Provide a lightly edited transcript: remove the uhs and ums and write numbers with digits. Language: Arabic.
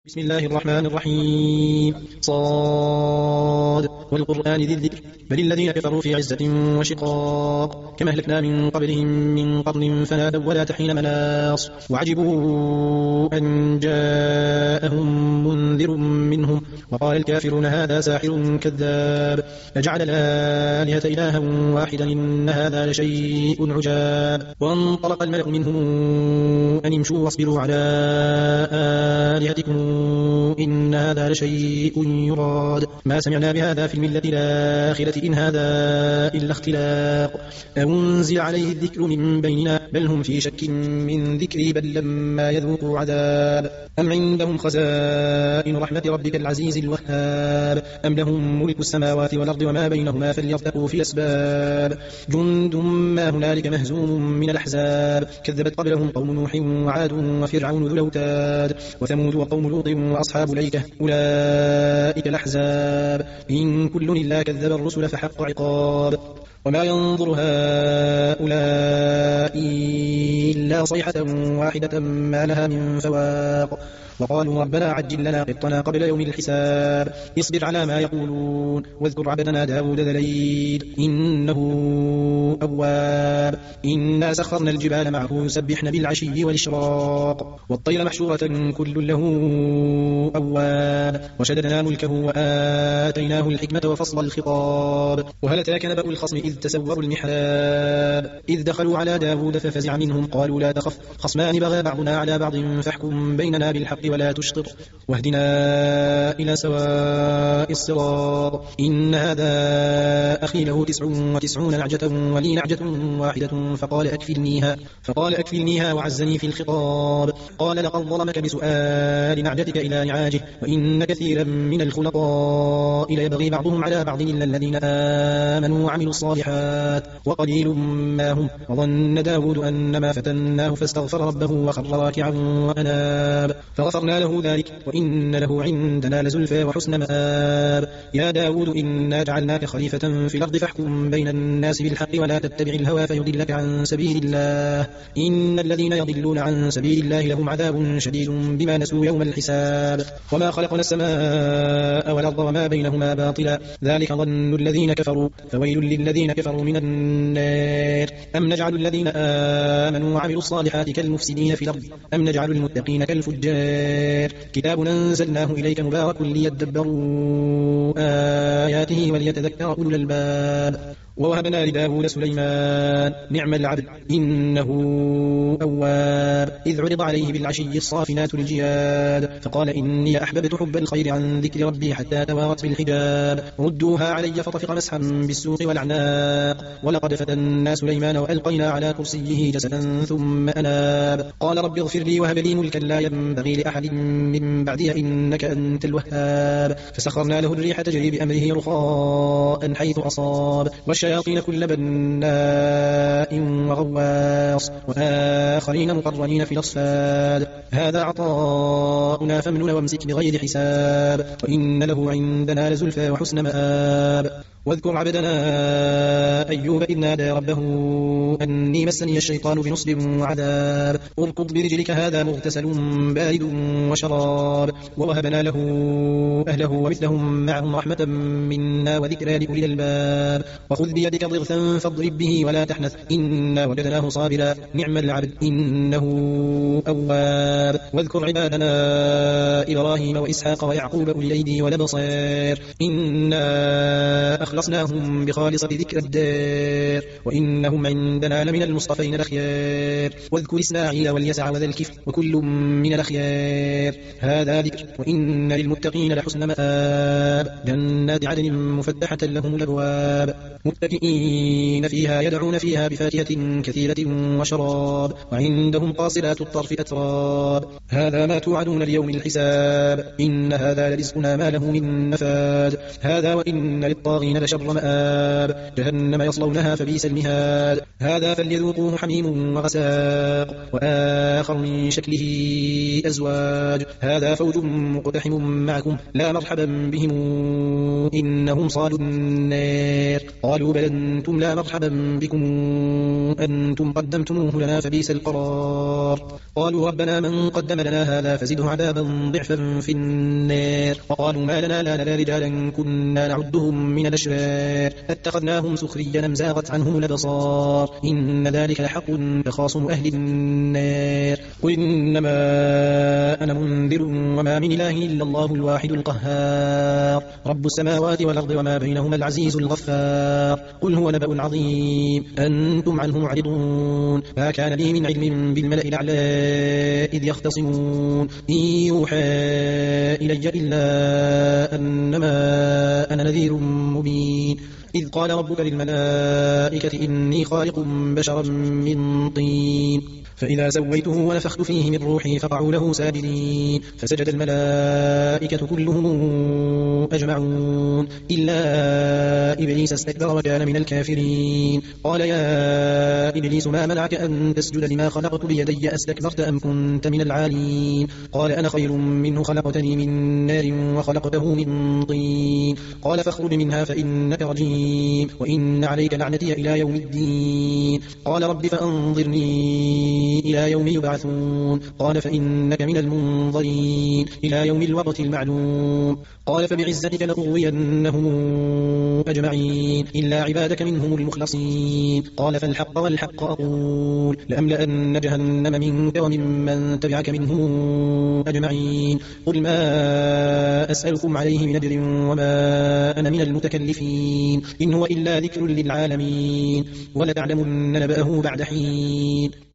بسم الله الرحمن الرحيم صاد والقرآن ذي الذكر بل الذين كفروا في عزة وشقاق كما أهلكنا من قبلهم من قرن فنادوا ولا تحين مناص وعجبوا أن جاءهم منذر منهم وقال الكافرون هذا ساحر كذاب أجعل الآلهة إلها واحدا إن هذا لشيء عجاب وانطلق الملأ منهم أن امشوا واصبروا على آلهتكم إن هذا لشيء يراد ما سمعنا بهذا في الملة الآخرة إن هذا إلا اختلاق أنزل عليه الذكر من بيننا بل هم في شك من ذكري بل لما يذوقوا عذاب أم عندهم خزائن رحمة ربك العزيز الوهاب أم لهم ملك السماوات والأرض وما بينهما فليرتقوا في الأسباب جند ما هنالك مهزوم من الأحزاب كذبت قبلهم قوم نوح وعاد وفرعون ذو الأوتاد وثمود وقوم لوط وأصحاب الأيكة أولئك الأحزاب إن كل إلا كذب الرسل فحق عقاب وما ينظر هؤلاء إلا صيحة واحدة ما لها من فواق وقالوا ربنا عجل لنا قطنا قبل يوم الحساب اصبر على ما يقولون واذكر عبدنا داود ذا الأيد إنه أواب إنا سخرنا الجبال معه يسبحن بالعشي والإشراق والطير محشورة كل له أواب وشددنا ملكه وآتيناه الحكمة وفصل الخطاب وهل أتاك نبأ الخصم إذ تسوروا المحراب إذ دخلوا على داود ففزع منهم قالوا لا تخف خصمان بغى بعضنا على بعض فاحكم بيننا بالحق ولا تشطط واهدنا إلى سواء الصراط إن هذا أخي له 99 نعجة ولي نعجة واحدة فقال أكفلنيها وعزني في الخطاب قال لقد ظلمك بسؤال نعجتك إلى نعاجه وإن كثيرا من الخلطاء ليبغي بعضهم على بعض إلا الذين آمنوا وعملوا الصالحات وقليل ما هم وظن داود أنما فتناه فاستغفر ربه وخر راكعا وأناب فغفرنا له ذلك وإن له عندنا لزلفى وحسن مآب يا داود إنا جعلناك خليفة في الأرض فاحكم بين الناس بالحق ولا تتبع الهوى فيضلك عن سبيل الله إن الذين يضلون عن سبيل الله لهم عذاب شديد بما نسوا يوم الحساب وما خلقنا السماء والأرض وما بينهما باطلا ذلك ظن الذين كفروا فويل للذين كفروا من النار أم نجعل الذين آمنوا وعملوا الصالحات كالمفسدين في الأرض أم نجعل المتقين كالفجار كتاب أنزلناه إليك مبارك ليدبروا آياته وليتذكر أولو الألباب ووهبنا لداود سليمان نعم العبد إنه أواب إذ عرض عليه بالعشي الصافنات الجياد فقال إني أحببت حب الخير عن ذكر ربي حتى توارت بالحجاب ردوها علي فطفق مسحا بالسوق والعناق ولقد فتنا سليمان وألقينا على كرسيه جسدا ثم أناب قال رب اغفر لي وهب لي ملكا لا ينبغي لأحد من بعدي إنك أنت الوهاب فسخرنا له الريح تجري بأمره رخاء حيث أصاب والشياطين كل بناء وغواص وآخرين مقرنين في الأصفاد هذا عطاؤنا فامنن وامسك بغير حساب وإن له عندنا لزلفى وحسن مآب واذكر عبدنا أيوب إذ نادى ربه أني مسني الشيطان بنصب وعذاب اركض برجلك هذا مغتسل بارد وشراب ووهبنا له أهله ومثلهم معهم رحمة منا وذكرى لأولي الألباب وخذ بيدك ضغثا فاضرب به ولا تحنث إنا وجدناه صابرا نعم العبد إنه أواب واذكر عبادنا إبراهيم وإسحاق ويعقوب أولي الأيدي والأبصار إنا أخلصناهم بخالصة ذكر الدار وإنهم عندنا لمن المصطفين الأخيار واذكر إسماعيل واليسع وذا الكفل وكل من الأخيار هذا ذكر وإن للمتقين لحسن مآب جنات عدن مفتحة لهم الأبواب متكئين فيها يدعون فيها بفاكهة كثيرة وشراب وعندهم قاصرات الطرف أتراب هذا ما توعدون ليوم الحساب إن هذا لرزقنا ما له من نفاد هذا وإن للطاغين لشر مآب جهنم يصلونها فبئس المهاد هذا فليذوقوه حميم وغساق وآخر من شكله أزواج هذا فوج مقتحم معكم لا مرحبا بهم إنهم صالوا النار قالوا بل أنتم لا مرحبا بكم أنتم قدمتموه لنا فبئس القرار قالوا ربنا من قدم لنا هذا فزده عذابا ضعفا في النار وقالوا ما لنا لا نرى رجالا كنا نعدهم من الأشرار اتخذناهم سخريا أم زاغت عنهم الأبصار إن ذلك لحق تخاصم أهل النار قل إنما أنا منذر وما من إله إلا الله الواحد القهار رب السماوات والأرض وما بينهما العزيز الغفار قل هو نبأ عظيم أنتم عنه معرضون ما كان لي من علم بالملأ الأعلى إذ يختصمون إن يوحى إلي إلا أنما أنا نذير مبين إذ قال ربك للملائكة إني خالق بشرا من طين فإذا سويته ونفخت فيه من روحي فقعوا له ساجدين فسجد الملائكة كلهم أجمعون إلا إبليس استكبر وكان من الكافرين قال يا إبليس ما منعك أن تسجد لما خلقت بيدي أستكبرت أم كنت من العالين قال أنا خير منه خلقتني من نار وخلقته من طين قال فاخرج منها فإنك رجيم وإن عليك لعنتي إلى يوم الدين قال رب فأنظرني إلى يوم يبعثون قال فإنك من المنظرين إلى يوم الوقت المعلوم قال فبعزتك لأغوينهم أجمعين إلا عبادك منهم المخلصين قال فالحق والحق أقول لأملأن جهنم منك وممن تبعك منهم أجمعين قل ما أسألكم عليه من أجر وما أنا من المتكلفين إن هو إلا ذكر للعالمين ولتعلمن نبأه بعد حين